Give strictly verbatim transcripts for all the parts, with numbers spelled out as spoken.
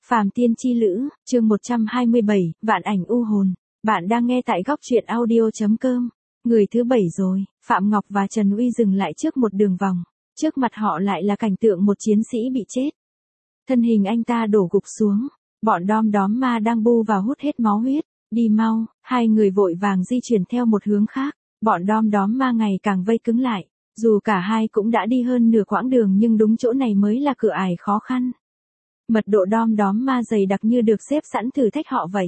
Phàm Tiên Chi Lữ, chương một trăm hai mươi bảy, Vạn Ảnh U Hồn. Bạn đang nghe tại góc truyện audio chấm com. Người thứ bảy rồi, Phạm Ngọc và Trần Uy dừng lại trước một đường vòng. Trước mặt họ lại là cảnh tượng một chiến sĩ bị chết. Thân hình anh ta đổ gục xuống. Bọn đom đóm ma đang bu vào hút hết máu huyết. Đi mau, hai người vội vàng di chuyển theo một hướng khác. Bọn đom đóm ma ngày càng vây cứng lại. Dù cả hai cũng đã đi hơn nửa quãng đường nhưng đúng chỗ này mới là cửa ải khó khăn. Mật độ đom đóm ma dày đặc như được xếp sẵn thử thách họ vậy.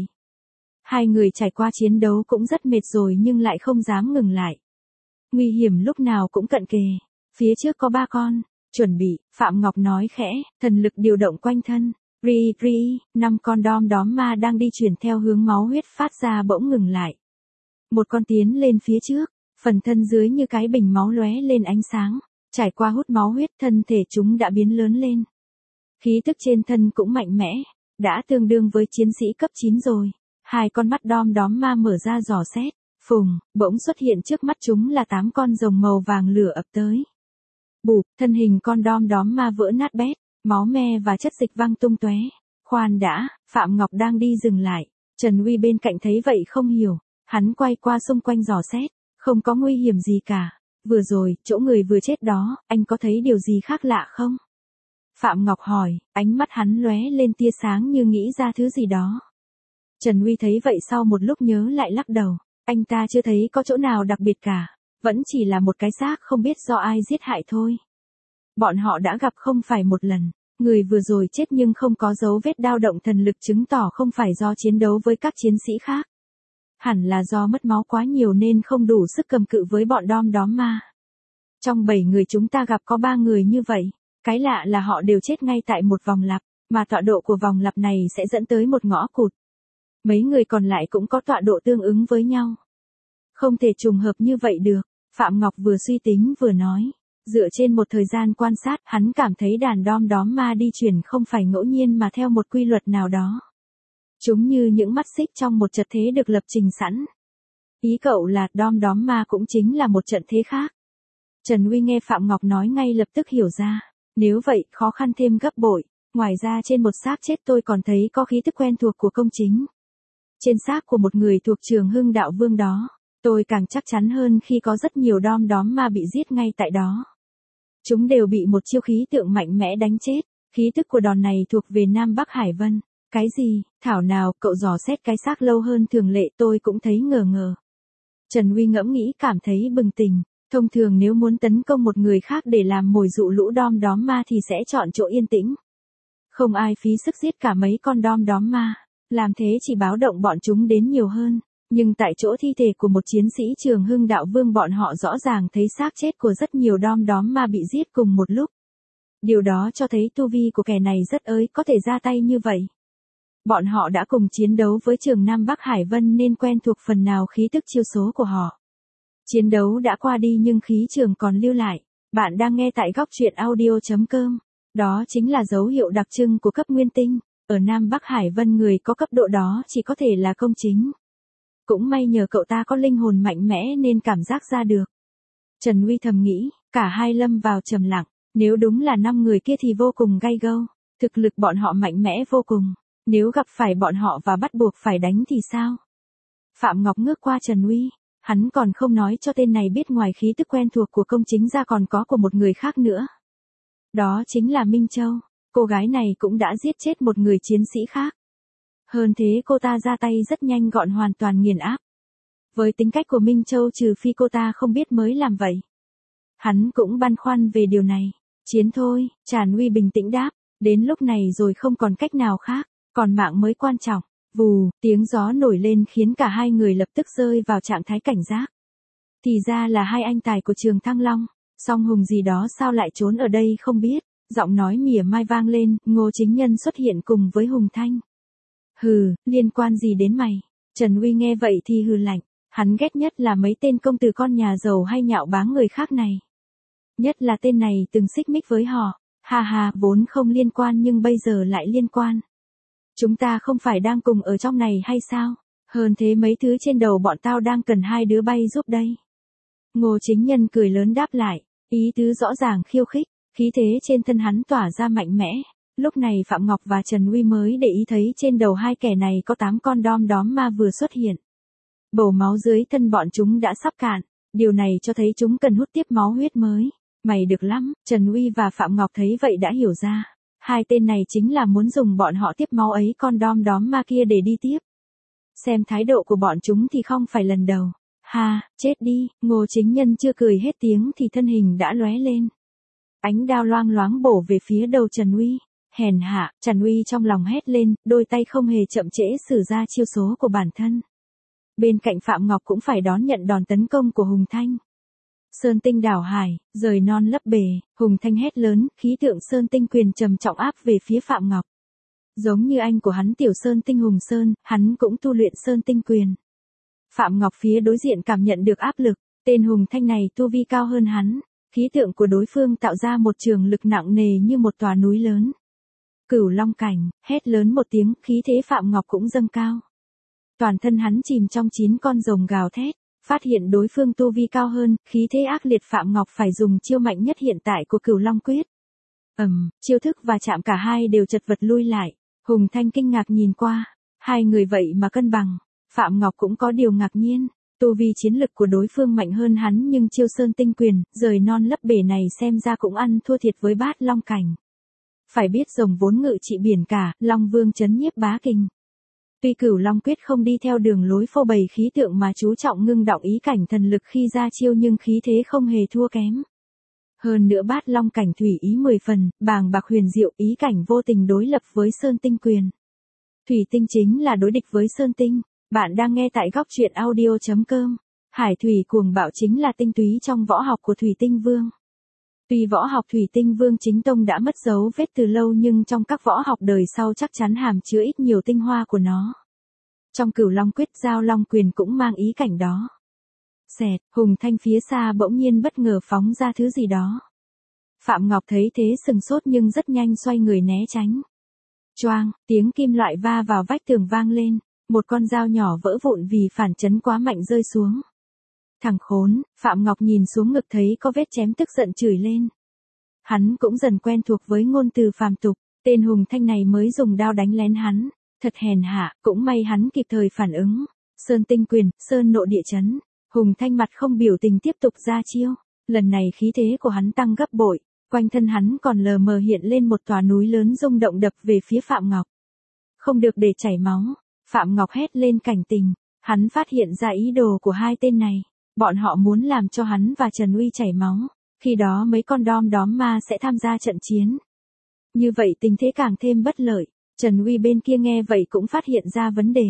Hai người trải qua chiến đấu cũng rất mệt rồi nhưng lại không dám ngừng lại. Nguy hiểm lúc nào cũng cận kề. Phía trước có ba con. Chuẩn bị, Phạm Ngọc nói khẽ, thần lực điều động quanh thân. Ri ri, năm con đom đóm ma đang đi chuyển theo hướng máu huyết phát ra bỗng ngừng lại. Một con tiến lên phía trước, phần thân dưới như cái bình máu lóe lên ánh sáng. Trải qua hút máu huyết thân thể chúng đã biến lớn lên. Khí tức trên thân cũng mạnh mẽ, đã tương đương với chiến sĩ cấp chín rồi. Hai con mắt đom đóm ma mở ra dò xét, phùng, bỗng xuất hiện trước mắt chúng là tám con rồng màu vàng lửa ập tới. Bụp, thân hình con đom đóm ma vỡ nát bét, máu me và chất dịch văng tung tóe. Khoan đã, Phạm Ngọc đang đi dừng lại. Trần Uy bên cạnh thấy vậy không hiểu, hắn quay qua xung quanh dò xét, không có nguy hiểm gì cả. Vừa rồi, chỗ người vừa chết đó, anh có thấy điều gì khác lạ không? Phạm Ngọc hỏi, ánh mắt hắn lóe lên tia sáng như nghĩ ra thứ gì đó. Trần Uy thấy vậy sau một lúc nhớ lại lắc đầu, anh ta chưa thấy có chỗ nào đặc biệt cả, vẫn chỉ là một cái xác không biết do ai giết hại thôi. Bọn họ đã gặp không phải một lần, người vừa rồi chết nhưng không có dấu vết dao động thần lực chứng tỏ không phải do chiến đấu với các chiến sĩ khác. Hẳn là do mất máu quá nhiều nên không đủ sức cầm cự với bọn đom đóm ma. Trong bảy người chúng ta gặp có ba người như vậy. Cái lạ là họ đều chết ngay tại một vòng lặp, mà tọa độ của vòng lặp này sẽ dẫn tới một ngõ cụt. Mấy người còn lại cũng có tọa độ tương ứng với nhau. Không thể trùng hợp như vậy được, Phạm Ngọc vừa suy tính vừa nói. Dựa trên một thời gian quan sát, hắn cảm thấy đàn đom đóm ma đi chuyển không phải ngẫu nhiên mà theo một quy luật nào đó. Chúng như những mắt xích trong một trận thế được lập trình sẵn. Ý cậu là đom đóm ma cũng chính là một trận thế khác. Trần Uy nghe Phạm Ngọc nói ngay lập tức hiểu ra. Nếu vậy, khó khăn thêm gấp bội. Ngoài ra trên một xác chết tôi còn thấy có khí tức quen thuộc của công chính. Trên xác của một người thuộc Trường Hưng Đạo Vương đó, tôi càng chắc chắn hơn khi có rất nhiều đom đóm ma bị giết ngay tại đó. Chúng đều bị một chiêu khí tượng mạnh mẽ đánh chết. Khí tức của đòn này thuộc về Nam Bắc Hải Vân. Cái gì, thảo nào, cậu dò xét cái xác lâu hơn thường lệ tôi cũng thấy ngờ ngờ. Trần Uy ngẫm nghĩ cảm thấy bừng tỉnh. Thông thường nếu muốn tấn công một người khác để làm mồi dụ lũ đom đóm ma thì sẽ chọn chỗ yên tĩnh. Không ai phí sức giết cả mấy con đom đóm ma, làm thế chỉ báo động bọn chúng đến nhiều hơn. Nhưng tại chỗ thi thể của một chiến sĩ Trường Hưng Đạo Vương bọn họ rõ ràng thấy xác chết của rất nhiều đom đóm ma bị giết cùng một lúc. Điều đó cho thấy tu vi của kẻ này rất ới có thể ra tay như vậy. Bọn họ đã cùng chiến đấu với Trường Nam Bắc Hải Vân nên quen thuộc phần nào khí tức chiêu số của họ. Chiến đấu đã qua đi nhưng khí trường còn lưu lại. Bạn đang nghe tại góc truyện audio chấm com. Đó chính là dấu hiệu đặc trưng của cấp nguyên tinh. Ở Nam Bắc Hải Vân người có cấp độ đó chỉ có thể là công chính. Cũng may nhờ cậu ta có linh hồn mạnh mẽ nên cảm giác ra được. Trần Uy thầm nghĩ, cả hai lâm vào trầm lặng. Nếu đúng là năm người kia thì vô cùng gay go. Thực lực bọn họ mạnh mẽ vô cùng. Nếu gặp phải bọn họ và bắt buộc phải đánh thì sao? Phạm Ngọc ngước qua Trần Uy. Hắn còn không nói cho tên này biết ngoài khí tức quen thuộc của công chính ra còn có của một người khác nữa. Đó chính là Minh Châu. Cô gái này cũng đã giết chết một người chiến sĩ khác. Hơn thế cô ta ra tay rất nhanh gọn hoàn toàn nghiền áp. Với tính cách của Minh Châu trừ phi cô ta không biết mới làm vậy. Hắn cũng băn khoăn về điều này. Chiến thôi, Trần Uy bình tĩnh đáp. Đến lúc này rồi không còn cách nào khác, còn mạng mới quan trọng. Vù, tiếng gió nổi lên khiến cả hai người lập tức rơi vào trạng thái cảnh giác. Thì ra là hai anh tài của Trường Thăng Long, song hùng gì đó sao lại trốn ở đây không biết, giọng nói mỉa mai vang lên, Ngô Chính Nhân xuất hiện cùng với Hùng Thanh. Hừ, liên quan gì đến mày? Trần Uy nghe vậy thì hừ lạnh, hắn ghét nhất là mấy tên công tử con nhà giàu hay nhạo báng người khác này. Nhất là tên này từng xích mích với họ, ha ha, vốn không liên quan nhưng bây giờ lại liên quan. Chúng ta không phải đang cùng ở trong này hay sao? Hơn thế mấy thứ trên đầu bọn tao đang cần hai đứa bay giúp đây. Ngô Chính Nhân cười lớn đáp lại, ý tứ rõ ràng khiêu khích, khí thế trên thân hắn tỏa ra mạnh mẽ. Lúc này Phạm Ngọc và Trần Uy mới để ý thấy trên đầu hai kẻ này có tám con đom đóm ma vừa xuất hiện. Bầu máu dưới thân bọn chúng đã sắp cạn, điều này cho thấy chúng cần hút tiếp máu huyết mới. Mày được lắm, Trần Uy và Phạm Ngọc thấy vậy đã hiểu ra. Hai tên này chính là muốn dùng bọn họ tiếp máu ấy con đom đóm ma kia để đi tiếp. Xem thái độ của bọn chúng thì không phải lần đầu. Ha, chết đi, Ngô Chính Nhân chưa cười hết tiếng thì thân hình đã lóe lên. Ánh đao loang loáng bổ về phía đầu Trần Uy. Hèn hạ, Trần Uy trong lòng hét lên, đôi tay không hề chậm trễ sử ra chiêu số của bản thân. Bên cạnh Phạm Ngọc cũng phải đón nhận đòn tấn công của Hùng Thanh. Sơn tinh đảo hải, rời non lấp bể, Hùng Thanh hét lớn, khí tượng Sơn tinh quyền trầm trọng áp về phía Phạm Ngọc. Giống như anh của hắn Tiểu Sơn tinh Hùng Sơn, hắn cũng tu luyện Sơn tinh quyền. Phạm Ngọc phía đối diện cảm nhận được áp lực, tên Hùng Thanh này tu vi cao hơn hắn, khí tượng của đối phương tạo ra một trường lực nặng nề như một tòa núi lớn. Cửu Long cảnh, hét lớn một tiếng, khí thế Phạm Ngọc cũng dâng cao. Toàn thân hắn chìm trong chín con rồng gào thét, phát hiện đối phương tu vi cao hơn, khí thế ác liệt Phạm Ngọc phải dùng chiêu mạnh nhất hiện tại của Cửu Long quyết. Ầm, um, chiêu thức và chạm cả hai đều chật vật lui lại. Hùng Thanh kinh ngạc nhìn qua, hai người vậy mà cân bằng. Phạm Ngọc cũng có điều ngạc nhiên, tu vi chiến lực của đối phương mạnh hơn hắn nhưng chiêu Sơn tinh quyền, rời non lấp bể này xem ra cũng ăn thua thiệt với Bát Long cảnh. Phải biết rồng vốn ngự trị biển cả, Long Vương trấn nhiếp bá kình. Tuy Cửu Long quyết không đi theo đường lối phô bày khí tượng mà chú trọng ngưng động ý cảnh thần lực khi ra chiêu nhưng khí thế không hề thua kém. Hơn nữa Bát Long cảnh thủy ý mười phần, bàng bạc huyền diệu, ý cảnh vô tình đối lập với Sơn tinh quyền. Thủy tinh chính là đối địch với Sơn tinh. Bạn đang nghe tại góc truyện audio chấm com. Hải thủy cuồng bạo chính là tinh túy trong võ học của Thủy Tinh Vương. Tuy võ học Thủy Tinh Vương chính tông đã mất dấu vết từ lâu nhưng trong các võ học đời sau chắc chắn hàm chứa ít nhiều tinh hoa của nó. Trong Cửu Long quyết Giao Long quyền cũng mang ý cảnh đó. Xẹt, Hùng Thanh phía xa bỗng nhiên bất ngờ phóng ra thứ gì đó. Phạm Ngọc thấy thế sừng sốt nhưng rất nhanh xoay người né tránh. Choang, tiếng kim loại va vào vách tường vang lên. Một con dao nhỏ vỡ vụn vì phản chấn quá mạnh rơi xuống. Thằng khốn, Phạm Ngọc nhìn xuống ngực thấy có vết chém tức giận chửi lên. Hắn cũng dần quen thuộc với ngôn từ phàm tục, tên Hùng Thanh này mới dùng đao đánh lén hắn, thật hèn hạ, cũng may hắn kịp thời phản ứng. Sơn tinh quyền, sơn nộ địa chấn, Hùng Thanh mặt không biểu tình tiếp tục ra chiêu, lần này khí thế của hắn tăng gấp bội, quanh thân hắn còn lờ mờ hiện lên một tòa núi lớn rung động đập về phía Phạm Ngọc. Không được để chảy máu. Phạm Ngọc hét lên cảnh tình, hắn phát hiện ra ý đồ của hai tên này, bọn họ muốn làm cho hắn và Trần Uy chảy máu, khi đó mấy con đom đóm ma sẽ tham gia trận chiến. Như vậy tình thế càng thêm bất lợi, Trần Uy bên kia nghe vậy cũng phát hiện ra vấn đề.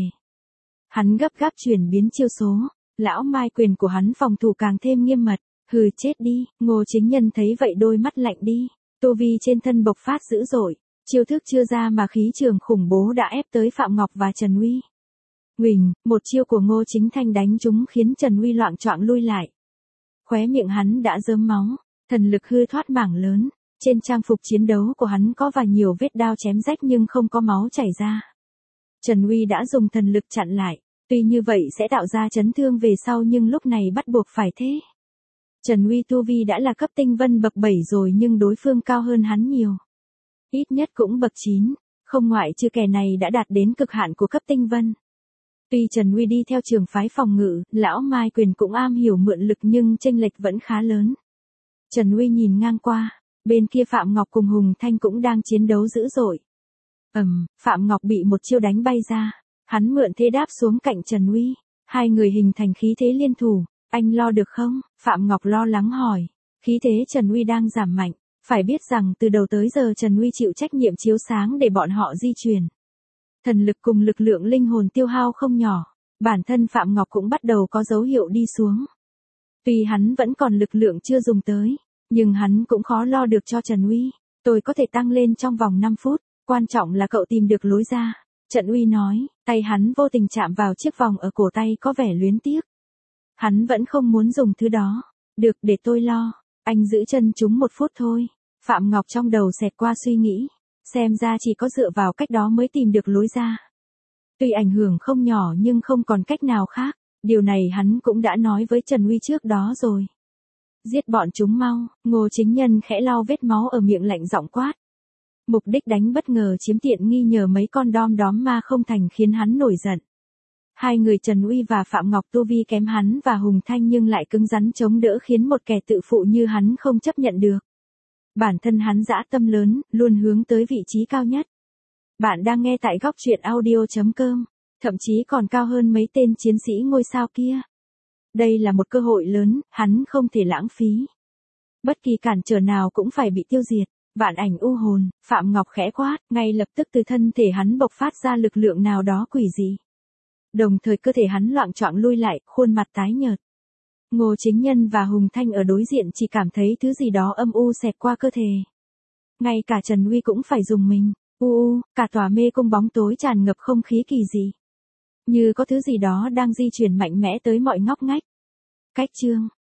Hắn gấp gáp chuyển biến chiêu số, lão mai quyền của hắn phòng thủ càng thêm nghiêm mật, hừ chết đi, Ngô Chính Nhân thấy vậy đôi mắt lạnh đi, tu vi trên thân bộc phát dữ dội. Chiêu thức chưa ra mà khí trường khủng bố đã ép tới Phạm Ngọc và Trần Uy. Huỳnh, một chiêu của Ngô Chính Thanh đánh trúng khiến Trần Uy loạng choạng lui lại. Khóe miệng hắn đã rớm máu, thần lực hư thoát mảng lớn, trên trang phục chiến đấu của hắn có vài nhiều vết đao chém rách nhưng không có máu chảy ra. Trần Uy đã dùng thần lực chặn lại, tuy như vậy sẽ tạo ra chấn thương về sau nhưng lúc này bắt buộc phải thế. Trần Uy tu vi đã là cấp tinh vân bậc bảy rồi nhưng đối phương cao hơn hắn nhiều. Ít nhất cũng bậc chín, không ngoại trừ kẻ này đã đạt đến cực hạn của cấp tinh vân. Tuy Trần Uy đi theo trường phái phòng ngự, lão Mai Quyền cũng am hiểu mượn lực nhưng chênh lệch vẫn khá lớn. Trần Uy nhìn ngang qua, bên kia Phạm Ngọc cùng Hùng Thanh cũng đang chiến đấu dữ dội. Ầm, um, Phạm Ngọc bị một chiêu đánh bay ra, hắn mượn thế đáp xuống cạnh Trần Uy, hai người hình thành khí thế liên thủ, anh lo được không? Phạm Ngọc lo lắng hỏi, khí thế Trần Uy đang giảm mạnh. Phải biết rằng từ đầu tới giờ Trần Uy chịu trách nhiệm chiếu sáng để bọn họ di chuyển. Thần lực cùng lực lượng linh hồn tiêu hao không nhỏ, bản thân Phạm Ngọc cũng bắt đầu có dấu hiệu đi xuống. Tuy hắn vẫn còn lực lượng chưa dùng tới, nhưng hắn cũng khó lo được cho Trần Uy. Tôi có thể tăng lên trong vòng năm phút, quan trọng là cậu tìm được lối ra. Trần Uy nói, tay hắn vô tình chạm vào chiếc vòng ở cổ tay có vẻ luyến tiếc. Hắn vẫn không muốn dùng thứ đó. Được để tôi lo, anh giữ chân chúng một phút thôi. Phạm Ngọc trong đầu xẹt qua suy nghĩ, xem ra chỉ có dựa vào cách đó mới tìm được lối ra. Tuy ảnh hưởng không nhỏ nhưng không còn cách nào khác, điều này hắn cũng đã nói với Trần Uy trước đó rồi. Giết bọn chúng mau, Ngô Chính Nhân khẽ lau vết máu ở miệng lạnh giọng quát. Mục đích đánh bất ngờ chiếm tiện nghi nhờ mấy con đom đóm ma không thành khiến hắn nổi giận. Hai người Trần Uy và Phạm Ngọc tu vi kém hắn và Hùng Thanh nhưng lại cứng rắn chống đỡ khiến một kẻ tự phụ như hắn không chấp nhận được. Bản thân hắn dã tâm lớn, luôn hướng tới vị trí cao nhất. Bạn đang nghe tại góc truyện audio chấm com, thậm chí còn cao hơn mấy tên chiến sĩ ngôi sao kia. Đây là một cơ hội lớn, hắn không thể lãng phí. Bất kỳ cản trở nào cũng phải bị tiêu diệt. Vạn ảnh u hồn, Phạm Ngọc khẽ quát, ngay lập tức từ thân thể hắn bộc phát ra lực lượng nào đó quỷ dị. Đồng thời cơ thể hắn loạng choạng lui lại, khuôn mặt tái nhợt. Ngô Chính Nhân và Hùng Thanh ở đối diện chỉ cảm thấy thứ gì đó âm u xẹt qua cơ thể. Ngay cả Trần Uy cũng phải dùng mình. U u, cả tòa mê cung bóng tối tràn ngập không khí kỳ dị. Như có thứ gì đó đang di chuyển mạnh mẽ tới mọi ngóc ngách. Cách chương,